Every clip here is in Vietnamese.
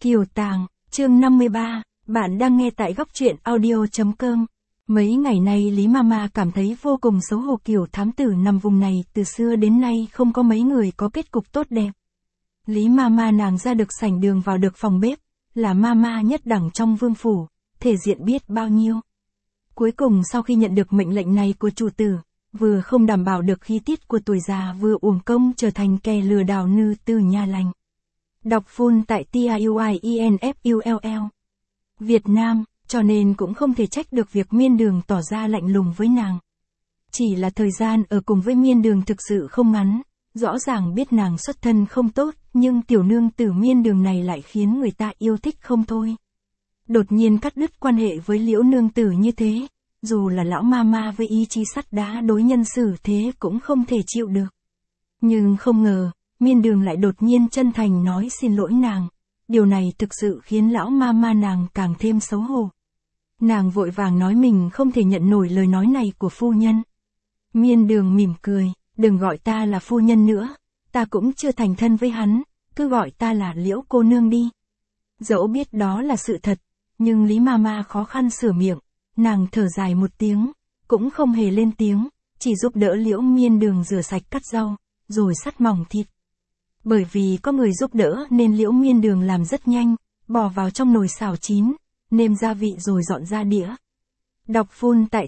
Kiều Tàng, chương 53, bạn đang nghe tại góc truyện audio.com. Mấy ngày nay Lý Mama cảm thấy vô cùng xấu hổ, kiểu thám tử nằm vùng này từ xưa đến nay không có mấy người có kết cục tốt đẹp. Lý Mama nàng ra được sảnh đường vào được phòng bếp, là Mama nhất đẳng trong vương phủ, thể diện biết bao nhiêu. Cuối cùng sau khi nhận được mệnh lệnh này của chủ tử, vừa không đảm bảo được khí tiết của tuổi già, vừa uổng công trở thành kẻ lừa đảo nư từ nhà lành. Đọc full tại TIUIENFULL Việt Nam, cho nên cũng không thể trách được việc Miên Đường tỏ ra lạnh lùng với nàng. Chỉ là thời gian ở cùng với Miên Đường thực sự không ngắn, rõ ràng biết nàng xuất thân không tốt, nhưng tiểu nương tử Miên Đường này lại khiến người ta yêu thích không thôi. Đột nhiên cắt đứt quan hệ với Liễu nương tử như thế, dù là lão Mama với ý chí sắt đá đối nhân xử thế cũng không thể chịu được. Nhưng không ngờ, Miên Đường lại đột nhiên chân thành nói xin lỗi nàng. Điều này thực sự khiến lão Mama nàng càng thêm xấu hổ. Nàng vội vàng nói mình không thể nhận nổi lời nói này của phu nhân. Miên Đường mỉm cười, đừng gọi ta là phu nhân nữa, ta cũng chưa thành thân với hắn, cứ gọi ta là Liễu cô nương đi. Dẫu biết đó là sự thật, nhưng Lý Mama khó khăn sửa miệng, nàng thở dài một tiếng, cũng không hề lên tiếng, chỉ giúp đỡ Liễu Miên Đường rửa sạch cắt rau, rồi sắt mỏng thịt. Bởi vì có người giúp đỡ nên Liễu Miên Đường làm rất nhanh, bỏ vào trong nồi xào chín, nêm gia vị rồi dọn ra đĩa. Đọc full tại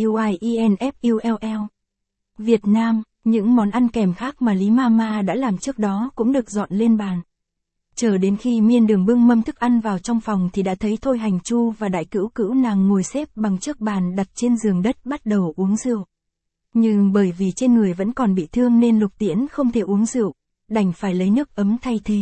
TIUIENFULL Việt Nam, những món ăn kèm khác mà Lý Mama đã làm trước đó cũng được dọn lên bàn. Chờ đến khi Miên Đường bưng mâm thức ăn vào trong phòng thì đã thấy Thôi Hành Chu và Đại Cữu Cữu nàng ngồi xếp bằng trước bàn đặt trên giường đất bắt đầu uống rượu. Nhưng bởi vì trên người vẫn còn bị thương nên Lục Tiễn không thể uống rượu, đành phải lấy nước ấm thay thế.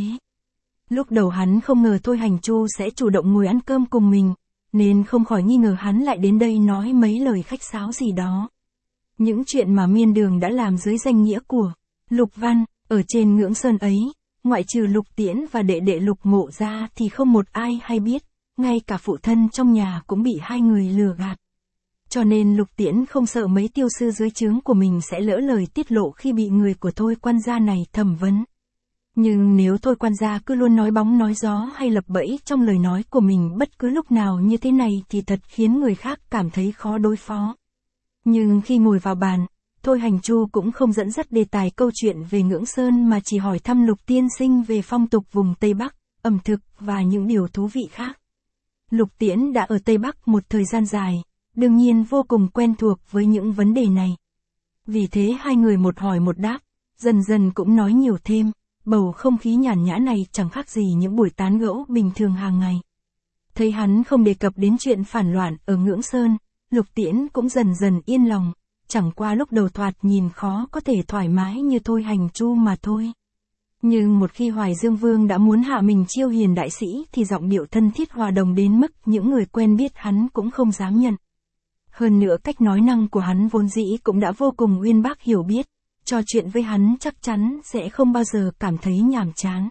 Lúc đầu hắn không ngờ Thôi Hành Chu sẽ chủ động ngồi ăn cơm cùng mình, nên không khỏi nghi ngờ hắn lại đến đây nói mấy lời khách sáo gì đó. Những chuyện mà Miên Đường đã làm dưới danh nghĩa của Lục Văn, ở trên Ngưỡng Sơn ấy, ngoại trừ Lục Tiễn và đệ đệ Lục Mộ ra thì không một ai hay biết, ngay cả phụ thân trong nhà cũng bị hai người lừa gạt. Cho nên Lục Tiễn không sợ mấy tiêu sư dưới trướng của mình sẽ lỡ lời tiết lộ khi bị người của Thôi quan gia này thẩm vấn. Nhưng nếu Thôi quan gia cứ luôn nói bóng nói gió hay lập bẫy trong lời nói của mình bất cứ lúc nào như thế này thì thật khiến người khác cảm thấy khó đối phó. Nhưng khi ngồi vào bàn, Thôi Hành Chu cũng không dẫn dắt đề tài câu chuyện về Ngưỡng Sơn mà chỉ hỏi thăm Lục tiên sinh về phong tục vùng Tây Bắc, ẩm thực và những điều thú vị khác. Lục Tiễn đã ở Tây Bắc một thời gian dài, đương nhiên vô cùng quen thuộc với những vấn đề này. Vì thế hai người một hỏi một đáp, dần dần cũng nói nhiều thêm, bầu không khí nhàn nhã này chẳng khác gì những buổi tán gẫu bình thường hàng ngày. Thấy hắn không đề cập đến chuyện phản loạn ở Ngưỡng Sơn, Lục Tiễn cũng dần dần yên lòng, chẳng qua lúc đầu thoạt nhìn khó có thể thoải mái như Thôi Hành Chu mà thôi. Nhưng một khi Hoài Dương Vương đã muốn hạ mình chiêu hiền đại sĩ thì giọng điệu thân thiết hòa đồng đến mức những người quen biết hắn cũng không dám nhận. Hơn nữa cách nói năng của hắn vốn dĩ cũng đã vô cùng uyên bác hiểu biết, trò chuyện với hắn chắc chắn sẽ không bao giờ cảm thấy nhàm chán.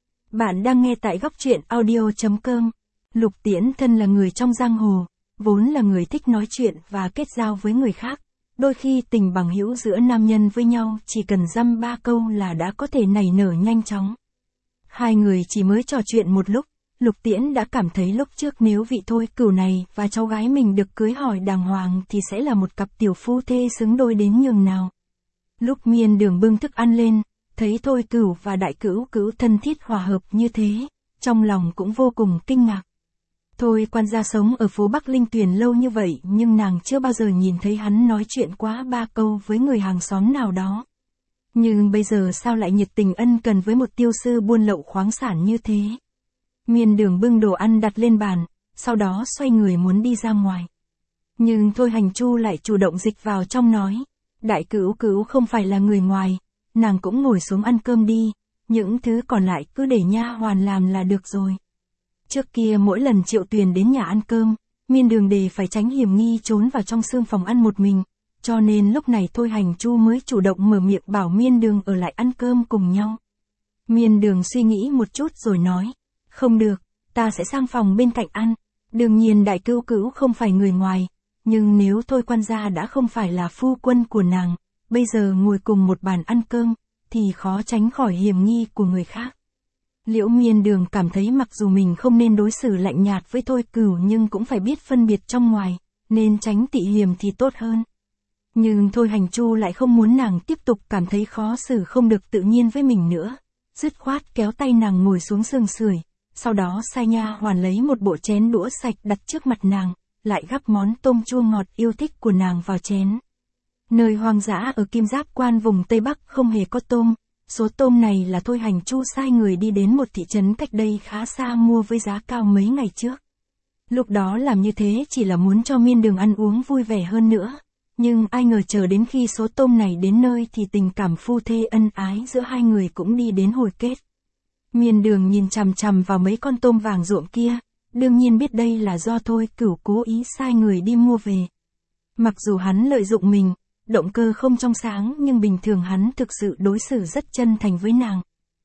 Bạn đang nghe tại góc truyện audio.com. Lục Tiễn thân là người trong giang hồ, vốn là người thích nói chuyện và kết giao với người khác. Đôi khi tình bằng hữu giữa nam nhân với nhau chỉ cần dăm ba câu là đã có thể nảy nở nhanh chóng. Hai người chỉ mới trò chuyện một lúc, Lục Tiễn đã cảm thấy lúc trước nếu vị Thôi Cửu này và cháu gái mình được cưới hỏi đàng hoàng thì sẽ là một cặp tiểu phu thê xứng đôi đến nhường nào. Lúc Miên Đường bưng thức ăn lên, thấy Thôi Cửu và Đại Cữu Cữu thân thiết hòa hợp như thế, trong lòng cũng vô cùng kinh ngạc. Thôi quan gia sống ở phố Bắc Linh Tuyền lâu như vậy nhưng nàng chưa bao giờ nhìn thấy hắn nói chuyện quá ba câu với người hàng xóm nào đó. Nhưng bây giờ sao lại nhiệt tình ân cần với một tiêu sư buôn lậu khoáng sản như thế. Miên Đường bưng đồ ăn đặt lên bàn, sau đó xoay người muốn đi ra ngoài. Nhưng Thôi Hành Chu lại chủ động dịch vào trong nói, Đại Cữu Cữu không phải là người ngoài, nàng cũng ngồi xuống ăn cơm đi, những thứ còn lại cứ để nha hoàn làm là được rồi. Trước kia mỗi lần Triệu Tuyền đến nhà ăn cơm, Miên Đường đề phải tránh hiểm nghi trốn vào trong xương phòng ăn một mình, cho nên lúc này Thôi Hành Chu mới chủ động mở miệng bảo Miên Đường ở lại ăn cơm cùng nhau. Miên Đường suy nghĩ một chút rồi nói, không được, ta sẽ sang phòng bên cạnh ăn. Đương nhiên Đại Cữu Cữu không phải người ngoài, nhưng nếu Thôi quan gia đã không phải là phu quân của nàng, bây giờ ngồi cùng một bàn ăn cơm, thì khó tránh khỏi hiểm nghi của người khác. Liễu Miên Đường cảm thấy mặc dù mình không nên đối xử lạnh nhạt với Thôi Cửu nhưng cũng phải biết phân biệt trong ngoài, nên tránh tị hiềm thì tốt hơn. Nhưng Thôi Hành Chu lại không muốn nàng tiếp tục cảm thấy khó xử không được tự nhiên với mình nữa. Dứt khoát kéo tay nàng ngồi xuống giường sưởi, sau đó sai nha hoàn lấy một bộ chén đũa sạch đặt trước mặt nàng, lại gắp món tôm chua ngọt yêu thích của nàng vào chén. Nơi hoang dã ở Kim Giáp Quan vùng Tây Bắc không hề có tôm, số tôm này là Thôi Hành Chu sai người đi đến một thị trấn cách đây khá xa mua với giá cao mấy ngày trước. Lúc đó làm như thế chỉ là muốn cho Miên Đường ăn uống vui vẻ hơn nữa, nhưng ai ngờ chờ đến khi số tôm này đến nơi thì tình cảm phu thê ân ái giữa hai người cũng đi đến hồi kết. Miên Đường nhìn chằm chằm vào mấy con tôm vàng ruộm kia, đương nhiên biết đây là do Thôi Cửu cố ý sai người đi mua về. Mặc dù hắn lợi dụng mình, động cơ không trong sáng nhưng bình thường hắn thực sự đối xử rất chân thành với nàng.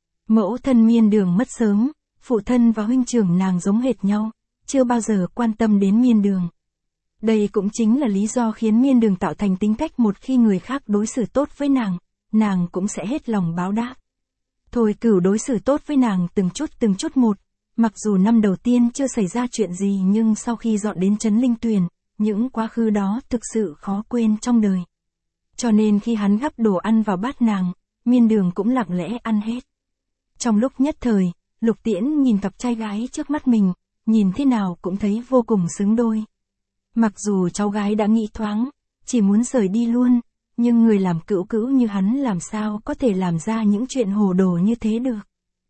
Mẫu thân Miên Đường mất sớm, phụ thân và huynh trưởng nàng giống hệt nhau, chưa bao giờ quan tâm đến Miên Đường. Đây cũng chính là lý do khiến Miên Đường tạo thành tính cách một khi người khác đối xử tốt với nàng cũng sẽ hết lòng báo đáp. Thôi Cửu đối xử tốt với nàng từng chút một, mặc dù năm đầu tiên chưa xảy ra chuyện gì nhưng sau khi dọn đến trấn Linh Tuyền, những quá khứ đó thực sự khó quên trong đời. Cho nên khi hắn gắp đồ ăn vào bát nàng, Miên Đường cũng lặng lẽ ăn hết. Trong lúc nhất thời, Lục Tiễn nhìn cặp trai gái trước mắt mình, nhìn thế nào cũng thấy vô cùng xứng đôi. Mặc dù cháu gái đã nghĩ thoáng, chỉ muốn rời đi luôn, nhưng người làm cữu cữu như hắn làm sao có thể làm ra những chuyện hồ đồ như thế được.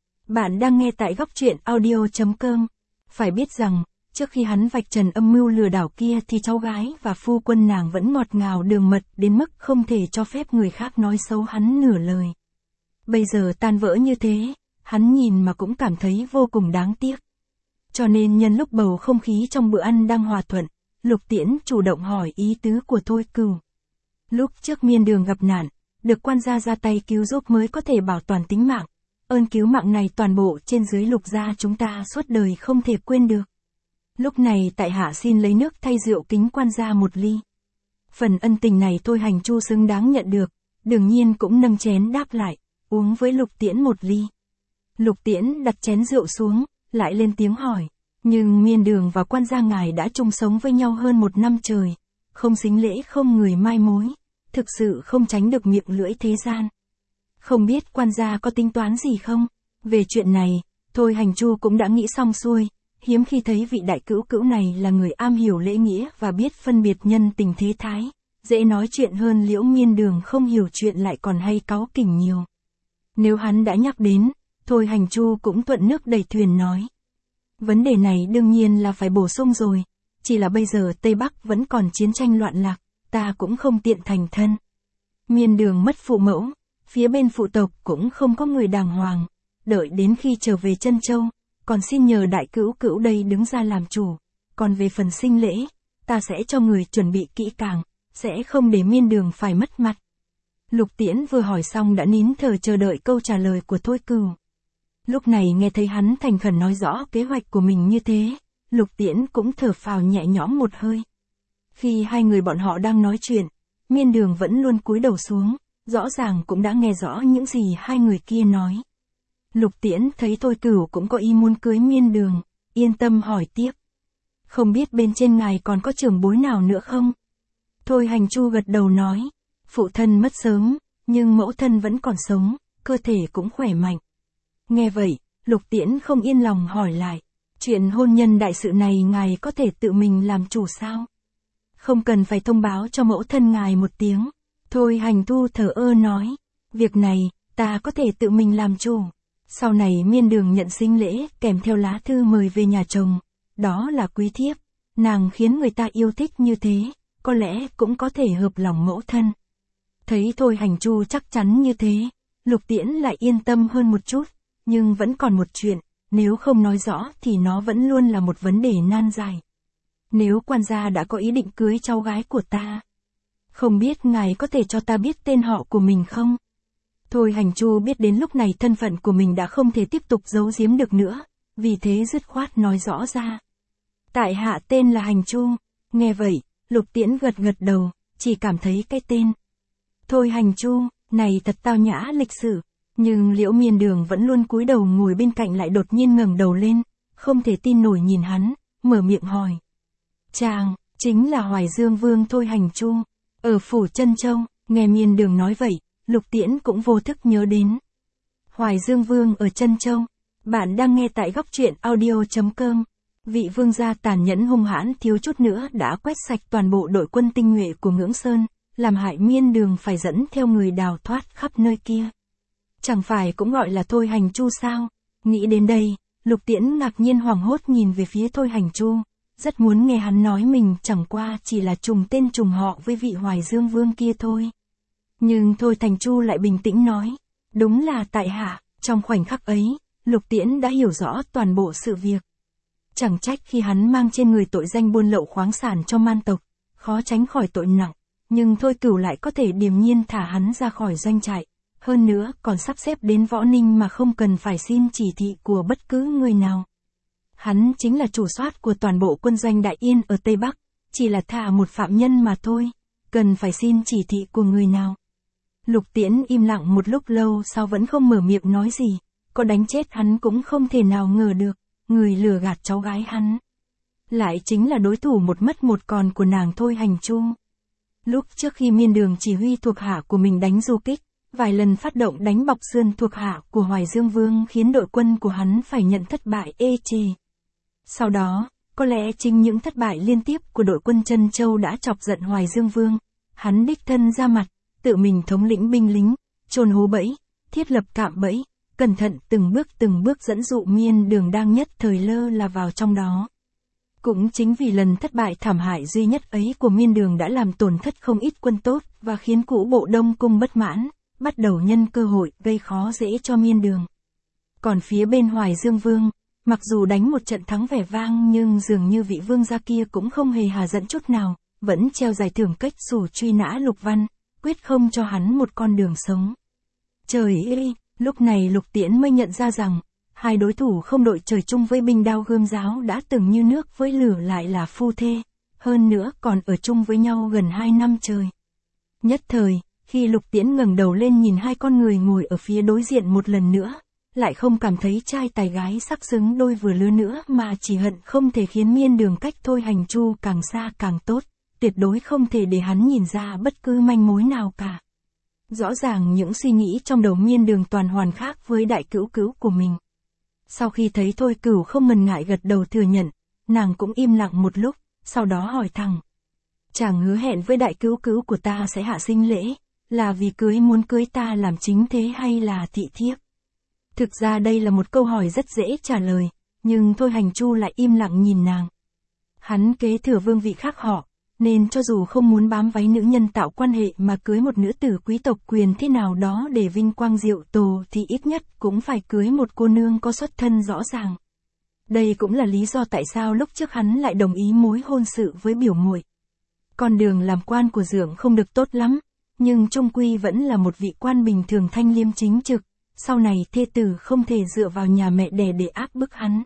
Bạn đang nghe tại Góc Truyện Audio.com. Phải biết rằng, trước khi hắn vạch trần âm mưu lừa đảo kia thì cháu gái và phu quân nàng vẫn ngọt ngào đường mật đến mức không thể cho phép người khác nói xấu hắn nửa lời. Bây giờ tan vỡ như thế, hắn nhìn mà cũng cảm thấy vô cùng đáng tiếc. Cho nên nhân lúc bầu không khí trong bữa ăn đang hòa thuận, Lục Tiễn chủ động hỏi ý tứ của Thôi Cửu. Lúc trước Miên Đường gặp nạn, được quan gia ra tay cứu giúp mới có thể bảo toàn tính mạng. Ơn cứu mạng này toàn bộ trên dưới Lục gia chúng ta suốt đời không thể quên được. Lúc này tại hạ xin lấy nước thay rượu kính quan gia một ly. Phần ân tình này Thôi Hành Chu xứng đáng nhận được, đương nhiên cũng nâng chén đáp lại, uống với Lục Tiễn một ly. Lục Tiễn đặt chén rượu xuống, lại lên tiếng hỏi, nhưng Miên Đường và quan gia ngài đã chung sống với nhau hơn 1 năm trời, không xính lễ không người mai mối, thực sự không tránh được miệng lưỡi thế gian. Không biết quan gia có tính toán gì không? Về chuyện này, Thôi Hành Chu cũng đã nghĩ xong xuôi, hiếm khi thấy vị đại cữu cữu này là người am hiểu lễ nghĩa và biết phân biệt nhân tình thế thái, dễ nói chuyện hơn Liễu Miên Đường không hiểu chuyện lại còn hay cáu kỉnh nhiều. Nếu hắn đã nhắc đến, Thôi Hành Chu cũng thuận nước đẩy thuyền nói. Vấn đề này đương nhiên là phải bổ sung rồi, chỉ là bây giờ Tây Bắc vẫn còn chiến tranh loạn lạc, ta cũng không tiện thành thân. Miên Đường mất phụ mẫu, phía bên phụ tộc cũng không có người đàng hoàng, đợi đến khi trở về Trân Châu, còn xin nhờ đại cữu cữu đây đứng ra làm chủ, còn về phần sinh lễ, ta sẽ cho người chuẩn bị kỹ càng, sẽ không để Miên Đường phải mất mặt. Lục Tiễn vừa hỏi xong đã nín thở chờ đợi câu trả lời của Thôi Cửu. Lúc này nghe thấy hắn thành khẩn nói rõ kế hoạch của mình như thế, Lục Tiễn cũng thở phào nhẹ nhõm một hơi. Khi hai người bọn họ đang nói chuyện, Miên Đường vẫn luôn cúi đầu xuống, rõ ràng cũng đã nghe rõ những gì hai người kia nói. Lục Tiễn thấy Thôi Cửu cũng có ý muốn cưới Miên Đường, yên tâm hỏi tiếp. Không biết bên trên ngài còn có trưởng bối nào nữa không? Thôi Hành Chu gật đầu nói, phụ thân mất sớm, nhưng mẫu thân vẫn còn sống, cơ thể cũng khỏe mạnh. Nghe vậy, Lục Tiễn không yên lòng hỏi lại, chuyện hôn nhân đại sự này ngài có thể tự mình làm chủ sao? Không cần phải thông báo cho mẫu thân ngài một tiếng. Thôi Hành Thu thờ ơ nói, việc này, ta có thể tự mình làm chủ. Sau này Miên Đường nhận sinh lễ kèm theo lá thư mời về nhà chồng, đó là quý thiếp, nàng khiến người ta yêu thích như thế, có lẽ cũng có thể hợp lòng mẫu thân. Thấy Thôi Hành Chu chắc chắn như thế, Lục Tiễn lại yên tâm hơn một chút, nhưng vẫn còn một chuyện, nếu không nói rõ thì nó vẫn luôn là một vấn đề nan giải. Nếu quan gia đã có ý định cưới cháu gái của ta, không biết ngài có thể cho ta biết tên họ của mình không? Thôi Hành Chu biết đến lúc này thân phận của mình đã không thể tiếp tục giấu giếm được nữa, vì thế dứt khoát nói rõ ra. Tại hạ tên là Hành Chu. Nghe vậy, Lục Tiễn gật gật đầu, chỉ cảm thấy cái tên Thôi Hành Chu này thật tao nhã lịch sự. Nhưng Liễu Miên Đường vẫn luôn cúi đầu ngồi bên cạnh lại đột nhiên ngẩng đầu lên, không thể tin nổi nhìn hắn, mở miệng hỏi. Chàng, chính là Hoài Dương Vương Thôi Hành Chu, ở phủ Trân Châu. Nghe Miên Đường nói vậy, Lục Tiễn cũng vô thức nhớ đến. Hoài Dương Vương ở Trân Châu. Bạn đang nghe tại góc truyện audio.com. Vị vương gia tàn nhẫn hung hãn thiếu chút nữa đã quét sạch toàn bộ đội quân tinh nhuệ của Ngưỡng Sơn, làm hại Miên Đường phải dẫn theo người đào thoát khắp nơi kia. Chẳng phải cũng gọi là Thôi Hành Chu sao? Nghĩ đến đây, Lục Tiễn ngạc nhiên hoảng hốt nhìn về phía Thôi Hành Chu, rất muốn nghe hắn nói mình chẳng qua chỉ là trùng tên trùng họ với vị Hoài Dương Vương kia thôi. Nhưng Thôi Thành Chu lại bình tĩnh nói, đúng là tại hạ. Trong khoảnh khắc ấy, Lục Tiễn đã hiểu rõ toàn bộ sự việc. Chẳng trách khi hắn mang trên người tội danh buôn lậu khoáng sản cho man tộc, khó tránh khỏi tội nặng, nhưng Thôi Cửu lại có thể điềm nhiên thả hắn ra khỏi doanh trại, hơn nữa còn sắp xếp đến Võ Ninh mà không cần phải xin chỉ thị của bất cứ người nào. Hắn chính là chủ soát của toàn bộ quân doanh Đại Yên ở Tây Bắc, chỉ là thả một phạm nhân mà thôi, cần phải xin chỉ thị của người nào. Lục Tiễn im lặng một lúc lâu sau vẫn không mở miệng nói gì, có đánh chết hắn cũng không thể nào ngờ được, người lừa gạt cháu gái hắn lại chính là đối thủ một mất một còn của nàng Thôi Hành Chu. Lúc trước khi Miên Đường chỉ huy thuộc hạ của mình đánh du kích, vài lần phát động đánh bọc sườn thuộc hạ của Hoài Dương Vương khiến đội quân của hắn phải nhận thất bại ê chề. Sau đó, có lẽ chính những thất bại liên tiếp của đội quân Trân Châu đã chọc giận Hoài Dương Vương, hắn đích thân ra mặt, tự mình thống lĩnh binh lính, chôn hố bẫy, thiết lập cạm bẫy, cẩn thận từng bước dẫn dụ Miên Đường đang nhất thời lơ là vào trong đó. Cũng chính vì lần thất bại thảm hại duy nhất ấy của Miên Đường đã làm tổn thất không ít quân tốt và khiến cũ bộ Đông Cung bất mãn, bắt đầu nhân cơ hội gây khó dễ cho Miên Đường. Còn phía bên Hoài Dương Vương, mặc dù đánh một trận thắng vẻ vang nhưng dường như vị vương gia kia cũng không hề hà giận chút nào, vẫn treo giải thưởng cách xù truy nã Lục Văn, quyết không cho hắn một con đường sống. Trời ơi, lúc này Lục Tiễn mới nhận ra rằng, hai đối thủ không đội trời chung với binh đao gươm giáo đã từng như nước với lửa lại là phu thê, hơn nữa còn ở chung với nhau gần 2 năm trời. Nhất thời, khi Lục Tiễn ngẩng đầu lên nhìn hai con người ngồi ở phía đối diện một lần nữa, lại không cảm thấy trai tài gái sắc xứng đôi vừa lứa nữa mà chỉ hận không thể khiến Miên Đường cách Thôi Hành Chu càng xa càng tốt, tuyệt đối không thể để hắn nhìn ra bất cứ manh mối nào cả. Rõ ràng những suy nghĩ trong đầu Miên Đường toàn hoàn khác với đại cữu cữu của mình. Sau khi thấy Thôi Cửu không ngần ngại gật đầu thừa nhận, nàng cũng im lặng một lúc, sau đó hỏi thẳng. Chàng hứa hẹn với đại cữu cữu của ta sẽ hạ sinh lễ, là vì muốn cưới ta làm chính thế hay là thị thiếp? Thực ra đây là một câu hỏi rất dễ trả lời, nhưng Thôi Hành Chu lại im lặng nhìn nàng. Hắn kế thừa vương vị khác họ, nên cho dù không muốn bám váy nữ nhân tạo quan hệ mà cưới một nữ tử quý tộc quyền thế nào đó để vinh quang diệu tổ thì ít nhất cũng phải cưới một cô nương có xuất thân rõ ràng. Đây cũng là lý do tại sao lúc trước hắn lại đồng ý mối hôn sự với biểu muội. Con đường làm quan của Dượng không được tốt lắm, nhưng chung quy vẫn là một vị quan bình thường thanh liêm chính trực, sau này thê tử không thể dựa vào nhà mẹ đẻ để áp bức hắn.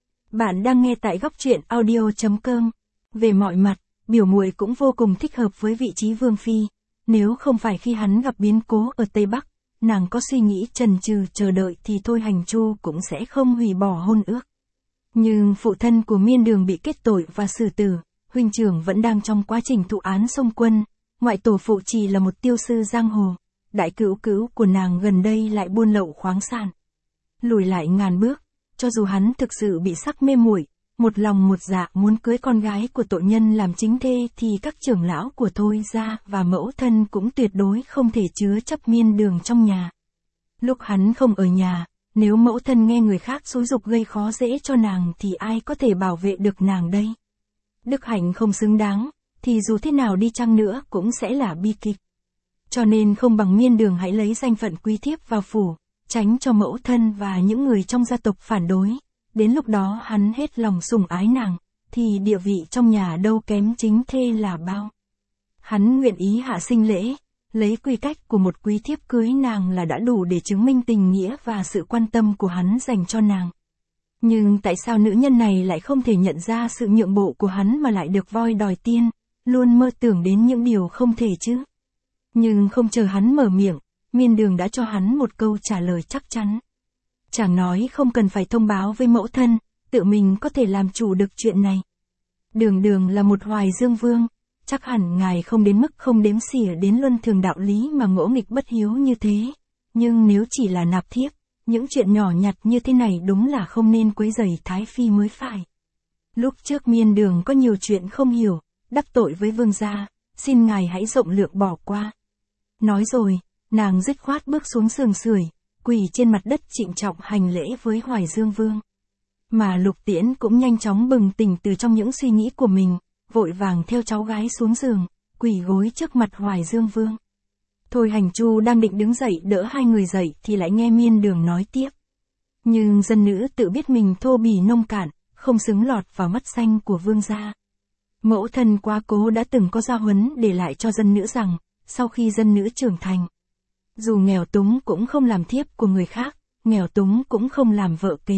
Bạn đang nghe tại góc truyện audio.com. Về mọi mặt, biểu muội cũng vô cùng thích hợp với vị trí vương phi, nếu không phải khi hắn gặp biến cố ở Tây Bắc, nàng có suy nghĩ chần chừ chờ đợi thì Thôi Hành Chu cũng sẽ không hủy bỏ hôn ước. Nhưng phụ thân của Miên Đường bị kết tội và xử tử, huynh trưởng vẫn đang trong quá trình thụ án xông quân, ngoại tổ phụ chỉ là một tiêu sư giang hồ, đại cữu cữu của nàng gần đây lại buôn lậu khoáng sản. Lùi lại ngàn bước, cho dù hắn thực sự bị sắc mê muội, một lòng một dạ muốn cưới con gái của tội nhân làm chính thê thì các trưởng lão của Thôi gia và mẫu thân cũng tuyệt đối không thể chứa chấp Miên Đường trong nhà. Lúc hắn không ở nhà, nếu mẫu thân nghe người khác xúi giục gây khó dễ cho nàng thì ai có thể bảo vệ được nàng đây? Đức hạnh không xứng đáng, thì dù thế nào đi chăng nữa cũng sẽ là bi kịch. Cho nên không bằng Miên Đường hãy lấy danh phận quý thiếp vào phủ, tránh cho mẫu thân và những người trong gia tộc phản đối. Đến lúc đó hắn hết lòng sủng ái nàng, thì địa vị trong nhà đâu kém chính thê là bao. Hắn nguyện ý hạ sinh lễ, lấy quy cách của một quý thiếp cưới nàng là đã đủ để chứng minh tình nghĩa và sự quan tâm của hắn dành cho nàng. Nhưng tại sao nữ nhân này lại không thể nhận ra sự nhượng bộ của hắn mà lại được voi đòi tiên, luôn mơ tưởng đến những điều không thể chứ? Nhưng không chờ hắn mở miệng, Miên Đường đã cho hắn một câu trả lời chắc chắn. Chàng nói không cần phải thông báo với mẫu thân, tự mình có thể làm chủ được chuyện này. Đường là một Hoài Dương Vương, chắc hẳn ngài không đến mức không đếm xỉa đến luân thường đạo lý mà ngỗ nghịch bất hiếu như thế. Nhưng nếu chỉ là nạp thiếp, những chuyện nhỏ nhặt như thế này đúng là không nên quấy rầy Thái Phi mới phải. Lúc trước Miên Đường có nhiều chuyện không hiểu, đắc tội với vương gia, xin ngài hãy rộng lượng bỏ qua. Nói rồi, nàng dứt khoát bước xuống giường sưởi, quỳ trên mặt đất trịnh trọng hành lễ với Hoài Dương Vương. Mà Lục Tiễn cũng nhanh chóng bừng tỉnh từ trong những suy nghĩ của mình, vội vàng theo cháu gái xuống giường, quỳ gối trước mặt Hoài Dương Vương. Thôi Hành Chu đang định đứng dậy đỡ hai người dậy thì lại nghe Miên Đường nói tiếp. Nhưng dân nữ tự biết mình thô bỉ nông cạn, không xứng lọt vào mắt xanh của vương gia. Mẫu thân quá cố đã từng có gia huấn để lại cho dân nữ rằng, sau khi dân nữ trưởng thành, dù nghèo túng cũng không làm thiếp của người khác, nghèo túng cũng không làm vợ kế.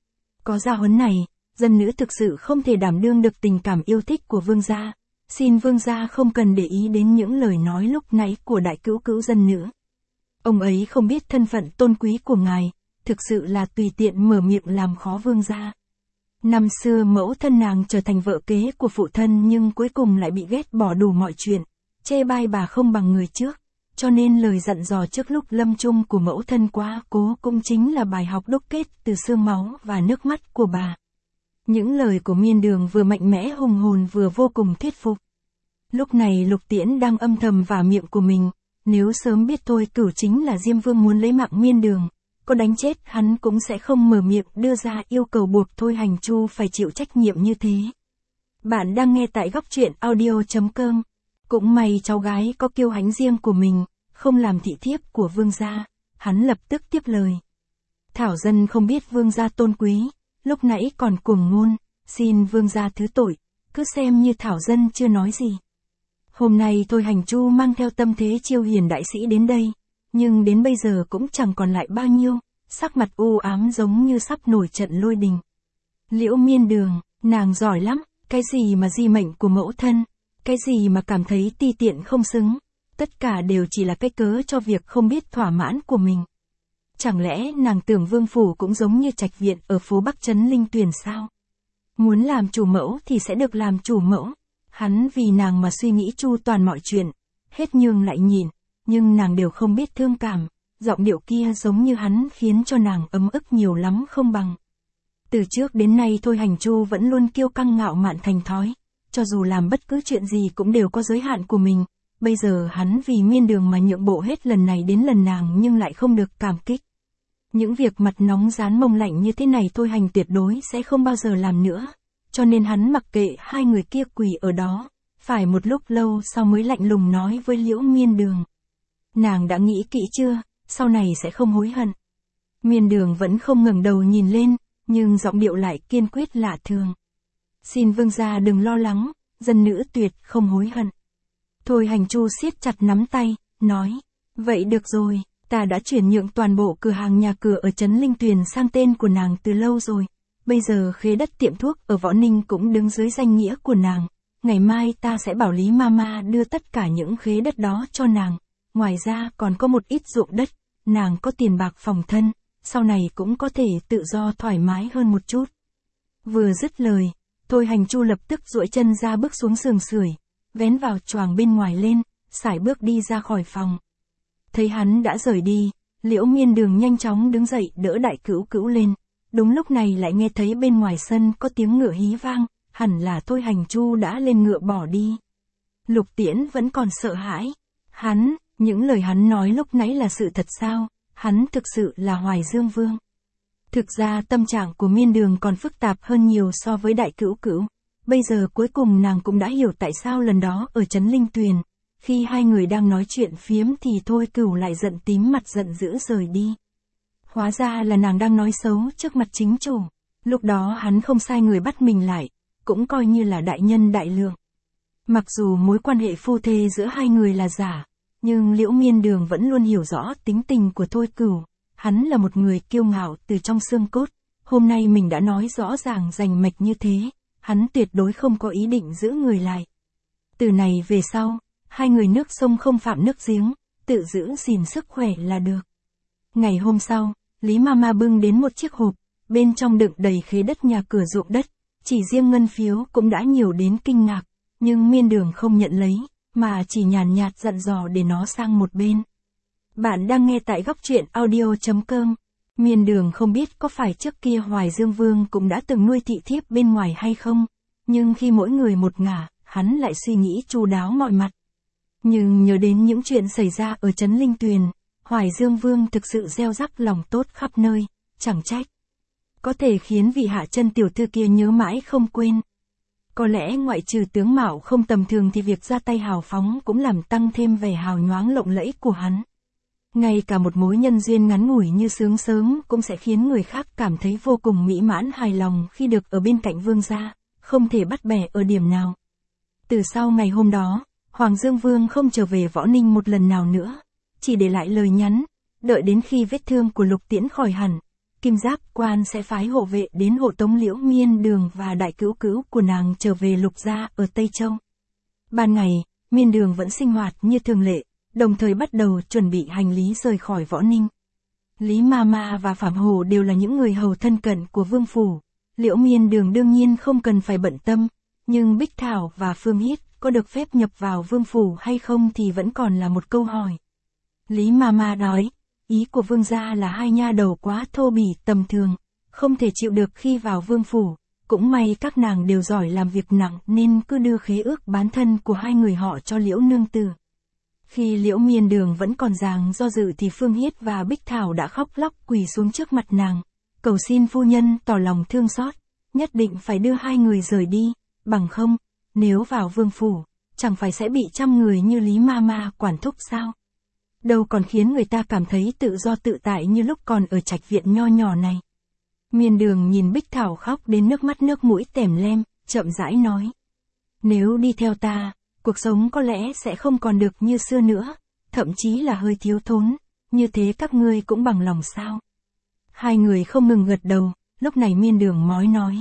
Có gia huấn này, dân nữ thực sự không thể đảm đương được tình cảm yêu thích của vương gia. Xin vương gia không cần để ý đến những lời nói lúc nãy của đại cữu cữu dân nữ. Ông ấy không biết thân phận tôn quý của ngài, thực sự là tùy tiện mở miệng làm khó vương gia. Năm xưa mẫu thân nàng trở thành vợ kế của phụ thân nhưng cuối cùng lại bị ghét bỏ đủ mọi chuyện, chê bai bà không bằng người trước, cho nên lời dặn dò trước lúc lâm chung của mẫu thân quá cố cũng chính là bài học đúc kết từ xương máu và nước mắt của bà. Những lời của Miên Đường vừa mạnh mẽ hùng hồn vừa vô cùng thuyết phục. Lúc này Lục Tiễn đang âm thầm vả miệng của mình, nếu sớm biết Thôi Cửu chính là Diêm Vương muốn lấy mạng Miên Đường, có đánh chết hắn cũng sẽ không mở miệng đưa ra yêu cầu buộc Thôi Hành Chu phải chịu trách nhiệm như thế. Bạn đang nghe tại góc truyện audio.com. Cũng may cháu gái có kiêu hãnh riêng của mình, không làm thị thiếp của vương gia, hắn lập tức tiếp lời. Thảo dân không biết vương gia tôn quý, lúc nãy còn cuồng ngôn, xin vương gia thứ tội, cứ xem như Thảo dân chưa nói gì. Hôm nay Thôi Hành Chu mang theo tâm thế chiêu hiền đại sĩ đến đây, nhưng đến bây giờ cũng chẳng còn lại bao nhiêu, sắc mặt u ám giống như sắp nổi trận lôi đình. Liễu Miên Đường, nàng giỏi lắm, cái gì mà di mệnh của mẫu thân, cái gì mà cảm thấy ti tiện không xứng, tất cả đều chỉ là cái cớ cho việc không biết thỏa mãn của mình. Chẳng lẽ nàng tưởng vương phủ cũng giống như trạch viện ở phố Bắc Trấn Linh Tuyền sao? Muốn làm chủ mẫu thì sẽ được làm chủ mẫu. Hắn vì nàng mà suy nghĩ chu toàn mọi chuyện, hết nhường lại nhịn, nhưng nàng đều không biết thương cảm, giọng điệu kia giống như hắn khiến cho nàng ấm ức nhiều lắm không bằng. Từ trước đến nay Thôi Hành Chu vẫn luôn kiêu căng ngạo mạn thành thói, cho dù làm bất cứ chuyện gì cũng đều có giới hạn của mình, bây giờ hắn vì Miên Đường mà nhượng bộ hết lần này đến lần nàng nhưng lại không được cảm kích. Những việc mặt nóng rán mông lạnh như thế này Thôi Hành tuyệt đối sẽ không bao giờ làm nữa, cho nên hắn mặc kệ hai người kia quỳ ở đó, phải một lúc lâu sau mới lạnh lùng nói với Liễu Miên Đường. Nàng đã nghĩ kỹ chưa, sau này sẽ không hối hận. Miên Đường vẫn không ngẩng đầu nhìn lên, nhưng giọng điệu lại kiên quyết lạ thường. Xin vương gia đừng lo lắng, dân nữ tuyệt không hối hận. Thôi Hành Chu siết chặt nắm tay, nói, vậy được rồi, ta đã chuyển nhượng toàn bộ cửa hàng nhà cửa ở Trấn Linh Tuyền sang tên của nàng từ lâu rồi. Bây giờ khế đất tiệm thuốc ở Võ Ninh cũng đứng dưới danh nghĩa của nàng. Ngày mai ta sẽ bảo Lý Mama đưa tất cả những khế đất đó cho nàng. Ngoài ra còn có một ít ruộng đất, nàng có tiền bạc phòng thân, sau này cũng có thể tự do thoải mái hơn một chút. Vừa dứt lời, Thôi Hành Chu lập tức duỗi chân ra bước xuống giường sưởi, vén vào choàng bên ngoài lên, sải bước đi ra khỏi phòng. Thấy hắn đã rời đi, Liễu Miên Đường nhanh chóng đứng dậy đỡ đại cữu cữu lên. Đúng lúc này lại nghe thấy bên ngoài sân có tiếng ngựa hí vang, hẳn là Thôi Hành Chu đã lên ngựa bỏ đi. Lục Tiễn vẫn còn sợ hãi. Những lời hắn nói lúc nãy là sự thật sao? Hắn thực sự là Hoài Dương Vương. Thực ra tâm trạng của Miên Đường còn phức tạp hơn nhiều so với đại cữu cữu. Bây giờ cuối cùng nàng cũng đã hiểu tại sao lần đó ở Trấn Linh Tuyền, khi hai người đang nói chuyện phiếm thì Thôi Cửu lại giận tím mặt giận dữ rời đi. Hóa ra là nàng đang nói xấu trước mặt chính chủ. Lúc đó hắn không sai người bắt mình lại, cũng coi như là đại nhân đại lượng. Mặc dù mối quan hệ phu thê giữa hai người là giả, nhưng Liễu Miên Đường vẫn luôn hiểu rõ tính tình của Thôi Cửu. Hắn là một người kiêu ngạo từ trong xương cốt. Hôm nay mình đã nói rõ ràng rành mạch như thế, hắn tuyệt đối không có ý định giữ người lại. Từ này về sau, hai người nước sông không phạm nước giếng, tự giữ gìn sức khỏe là được. Ngày hôm sau, Lý Mama bưng đến một chiếc hộp, bên trong đựng đầy khế đất nhà cửa ruộng đất, chỉ riêng ngân phiếu cũng đã nhiều đến kinh ngạc, nhưng Miên Đường không nhận lấy, mà chỉ nhàn nhạt dặn dò để nó sang một bên. Bạn đang nghe tại góc truyện audio.com. Miên Đường không biết có phải trước kia Hoài Dương Vương cũng đã từng nuôi thị thiếp bên ngoài hay không, nhưng khi mỗi người một ngả, hắn lại suy nghĩ chu đáo mọi mặt. Nhưng nhớ đến những chuyện xảy ra ở trấn Linh Tuyền, Hoài Dương Vương thực sự gieo rắc lòng tốt khắp nơi, chẳng trách. Có thể khiến vị hạ chân tiểu thư kia nhớ mãi không quên. Có lẽ ngoại trừ tướng mạo không tầm thường thì việc ra tay hào phóng cũng làm tăng thêm vẻ hào nhoáng lộng lẫy của hắn. Ngay cả một mối nhân duyên ngắn ngủi như sướng sớm cũng sẽ khiến người khác cảm thấy vô cùng mỹ mãn hài lòng khi được ở bên cạnh vương gia, không thể bắt bẻ ở điểm nào. Từ sau ngày hôm đó, Hoàng Dương Vương không trở về Võ Ninh một lần nào nữa, chỉ để lại lời nhắn, đợi đến khi vết thương của Lục Tiễn khỏi hẳn, Kim Giáp quan sẽ phái hộ vệ đến hộ tống Liễu Miên Đường và đại cữu cữu của nàng trở về Lục gia ở Tây Châu. Ban ngày, Miên Đường vẫn sinh hoạt như thường lệ, đồng thời bắt đầu chuẩn bị hành lý rời khỏi Võ Ninh. Lý Mama và Phạm Hổ đều là những người hầu thân cận của Vương phủ, Liễu Miên Đường đương nhiên không cần phải bận tâm, nhưng Bích Thảo và Phương Hiết có được phép nhập vào Vương phủ hay không thì vẫn còn là một câu hỏi. Lý Mama nói, ý của Vương gia là hai nha đầu quá thô bỉ tầm thường, không thể chịu được khi vào Vương phủ, cũng may các nàng đều giỏi làm việc nặng nên cứ đưa khế ước bán thân của hai người họ cho Liễu nương tử. Khi Liễu Miên Đường vẫn còn dáng do dự thì Phương Hiết và Bích Thảo đã khóc lóc quỳ xuống trước mặt nàng, cầu xin phu nhân tỏ lòng thương xót, nhất định phải đưa hai người rời đi, bằng không, nếu vào Vương phủ, chẳng phải sẽ bị trăm người như Lý Mama quản thúc sao? Đâu còn khiến người ta cảm thấy tự do tự tại như lúc còn ở trạch viện nho nhỏ này. Miên Đường nhìn Bích Thảo khóc đến nước mắt nước mũi tèm lem, chậm rãi nói. Nếu đi theo ta, cuộc sống có lẽ sẽ không còn được như xưa nữa, thậm chí là hơi thiếu thốn, như thế các ngươi cũng bằng lòng sao? Hai người không ngừng gật đầu, lúc này Miên Đường mói nói.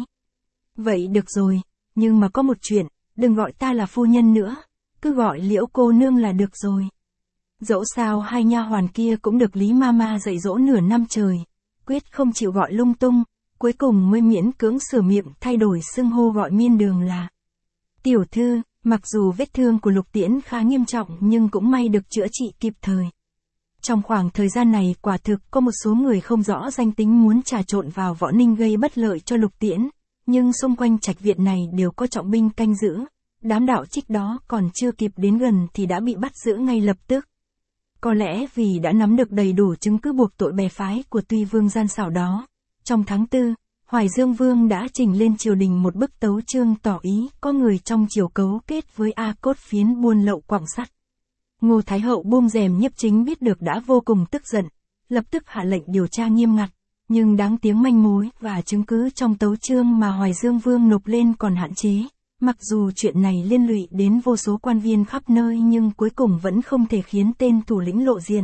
Vậy được rồi, nhưng mà có một chuyện, đừng gọi ta là phu nhân nữa, cứ gọi Liễu cô nương là được rồi. Dẫu sao hai nha hoàn kia cũng được Lý Mama dạy dỗ nửa năm trời, quyết không chịu gọi lung tung, cuối cùng mới miễn cưỡng sửa miệng thay đổi xưng hô gọi Miên Đường là tiểu thư. Mặc dù vết thương của Lục Tiễn khá nghiêm trọng nhưng cũng may được chữa trị kịp thời. Trong khoảng thời gian này quả thực có một số người không rõ danh tính muốn trà trộn vào Võ Ninh gây bất lợi cho Lục Tiễn, nhưng xung quanh trạch viện này đều có trọng binh canh giữ, đám đạo trích đó còn chưa kịp đến gần thì đã bị bắt giữ ngay lập tức. Có lẽ vì đã nắm được đầy đủ chứng cứ buộc tội bè phái của Tuy Vương gian xảo đó, trong tháng 4, Hoài Dương Vương đã trình lên triều đình một bức tấu chương tỏ ý có người trong triều cấu kết với A Cốt Phiến buôn lậu quặng sắt. Ngô Thái Hậu buông rèm nhiếp chính biết được đã vô cùng tức giận, lập tức hạ lệnh điều tra nghiêm ngặt, nhưng đáng tiếng manh mối và chứng cứ trong tấu chương mà Hoài Dương Vương nộp lên còn hạn chế. Mặc dù chuyện này liên lụy đến vô số quan viên khắp nơi nhưng cuối cùng vẫn không thể khiến tên thủ lĩnh lộ diện.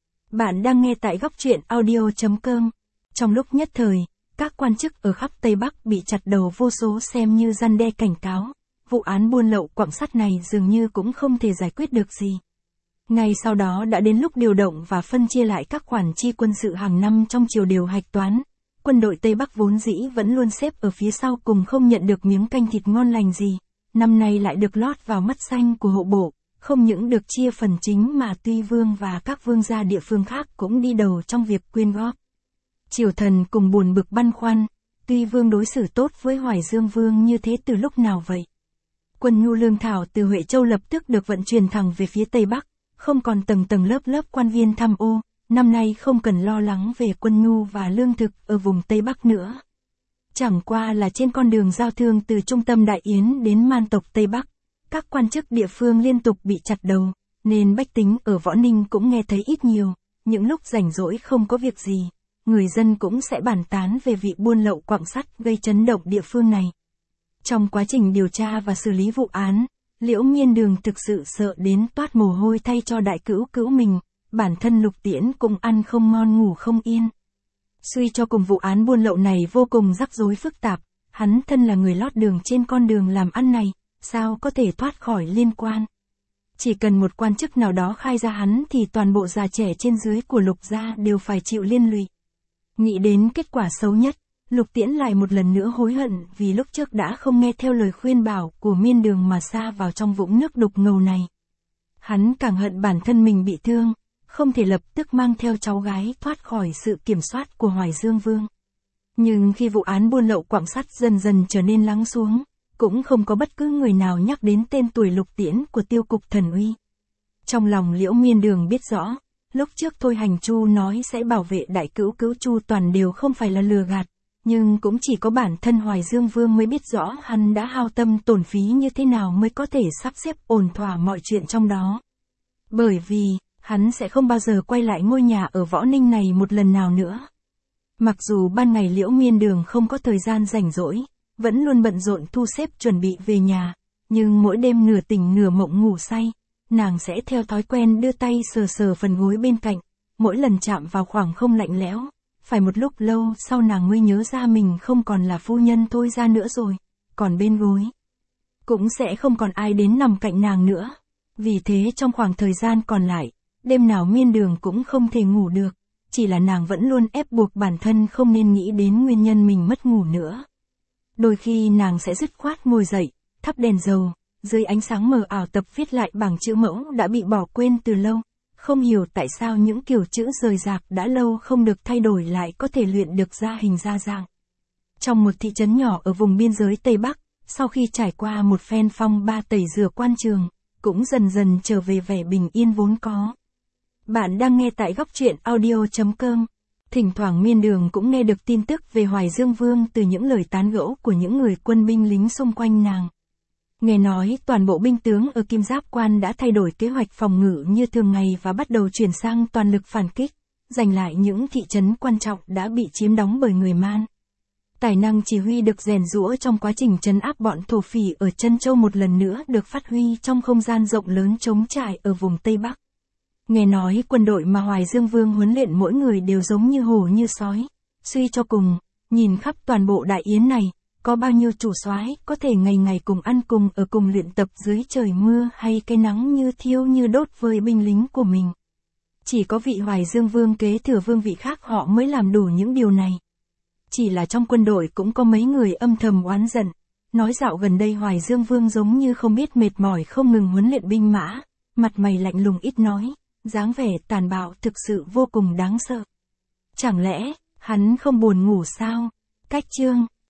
Bạn đang nghe tại góc truyện audio.com. Trong lúc nhất thời, các quan chức ở khắp Tây Bắc bị chặt đầu vô số xem như răn đe cảnh cáo, vụ án buôn lậu quặng sắt này dường như cũng không thể giải quyết được gì. Ngay sau đó đã đến lúc điều động và phân chia lại các khoản chi quân sự hàng năm trong triều điều hạch toán. Quân đội Tây Bắc vốn dĩ vẫn luôn xếp ở phía sau cùng không nhận được miếng canh thịt ngon lành gì, năm nay lại được lót vào mắt xanh của hộ bộ, không những được chia phần chính mà Tuy Vương và các vương gia địa phương khác cũng đi đầu trong việc quyên góp. Triều thần cùng buồn bực băn khoăn, Tuy Vương đối xử tốt với Hoài Dương Vương như thế từ lúc nào vậy? Quân nhu lương thảo từ Huệ Châu lập tức được vận chuyển thẳng về phía Tây Bắc, không còn tầng tầng lớp lớp quan viên tham ô, năm nay không cần lo lắng về quân nhu và lương thực ở vùng Tây Bắc nữa. Chẳng qua là trên con đường giao thương từ trung tâm Đại Yến đến man tộc Tây Bắc, các quan chức địa phương liên tục bị chặt đầu, nên bách tính ở Võ Ninh cũng nghe thấy ít nhiều, những lúc rảnh rỗi không có việc gì, người dân cũng sẽ bàn tán về vị buôn lậu quặng sắt gây chấn động địa phương này. Trong quá trình điều tra và xử lý vụ án, Liễu Miên Đường thực sự sợ đến toát mồ hôi thay cho đại cữu cữu mình, bản thân Lục Tiễn cũng ăn không ngon ngủ không yên. Suy cho cùng vụ án buôn lậu này vô cùng rắc rối phức tạp, hắn thân là người lót đường trên con đường làm ăn này, sao có thể thoát khỏi liên quan. Chỉ cần một quan chức nào đó khai ra hắn thì toàn bộ già trẻ trên dưới của Lục gia đều phải chịu liên lụy. Nghĩ đến kết quả xấu nhất, Lục Tiễn lại một lần nữa hối hận vì lúc trước đã không nghe theo lời khuyên bảo của Miên Đường mà sa vào trong vũng nước đục ngầu này. Hắn càng hận bản thân mình bị thương, không thể lập tức mang theo cháu gái thoát khỏi sự kiểm soát của Hoài Dương Vương. Nhưng khi vụ án buôn lậu quặng sắt dần dần trở nên lắng xuống, cũng không có bất cứ người nào nhắc đến tên tuổi Lục Tiễn của Tiêu cục Thần Uy. Trong lòng Liễu Miên Đường biết rõ, lúc trước Thôi Hành Chu nói sẽ bảo vệ đại cữu cữu Chu Toàn đều không phải là lừa gạt, nhưng cũng chỉ có bản thân Hoài Dương Vương mới biết rõ hắn đã hao tâm tổn phí như thế nào mới có thể sắp xếp ổn thỏa mọi chuyện trong đó. Bởi vì, hắn sẽ không bao giờ quay lại ngôi nhà ở Võ Ninh này một lần nào nữa. Mặc dù ban ngày Liễu Miên Đường không có thời gian rảnh rỗi, vẫn luôn bận rộn thu xếp chuẩn bị về nhà, nhưng mỗi đêm nửa tỉnh nửa mộng ngủ say, nàng sẽ theo thói quen đưa tay sờ sờ phần gối bên cạnh, mỗi lần chạm vào khoảng không lạnh lẽo, phải một lúc lâu sau nàng mới nhớ ra mình không còn là phu nhân Thôi gia nữa rồi, còn bên gối cũng sẽ không còn ai đến nằm cạnh nàng nữa. Vì thế trong khoảng thời gian còn lại, đêm nào Miên Đường cũng không thể ngủ được, chỉ là nàng vẫn luôn ép buộc bản thân không nên nghĩ đến nguyên nhân mình mất ngủ nữa. Đôi khi nàng sẽ dứt khoát ngồi dậy, thắp đèn dầu, dưới ánh sáng mờ ảo tập viết lại bảng chữ mẫu đã bị bỏ quên từ lâu, không hiểu tại sao những kiểu chữ rời rạc đã lâu không được thay đổi lại có thể luyện được ra hình ra dạng. Trong một thị trấn nhỏ ở vùng biên giới Tây Bắc, sau khi trải qua một phen phong ba tẩy rửa quan trường, cũng dần dần trở về vẻ bình yên vốn có. Bạn đang nghe tại góc truyện audio.com. Thỉnh thoảng Miên Đường cũng nghe được tin tức về Hoài Dương Vương từ những lời tán gẫu của những người quân binh lính xung quanh nàng. Nghe nói toàn bộ binh tướng ở Kim Giáp Quan đã thay đổi kế hoạch phòng ngự như thường ngày và bắt đầu chuyển sang toàn lực phản kích, giành lại những thị trấn quan trọng đã bị chiếm đóng bởi người Man. Tài năng chỉ huy được rèn giũa trong quá trình trấn áp bọn thổ phỉ ở Trân Châu một lần nữa được phát huy trong không gian rộng lớn trống trải ở vùng Tây Bắc. Nghe nói quân đội mà Hoài Dương Vương huấn luyện mỗi người đều giống như hổ như sói. Suy cho cùng, nhìn khắp toàn bộ đại yến này, có bao nhiêu chủ soái có thể ngày ngày cùng ăn cùng ở cùng luyện tập dưới trời mưa hay cái nắng như thiêu như đốt với binh lính của mình. Chỉ có vị Hoài Dương Vương kế thừa vương vị khác họ mới làm đủ những điều này. Chỉ là trong quân đội cũng có mấy người âm thầm oán giận, nói dạo gần đây Hoài Dương Vương giống như không biết mệt mỏi không ngừng huấn luyện binh mã, mặt mày lạnh lùng ít nói, dáng vẻ tàn bạo thực sự vô cùng đáng sợ. Chẳng lẽ, hắn không buồn ngủ sao? Cách chương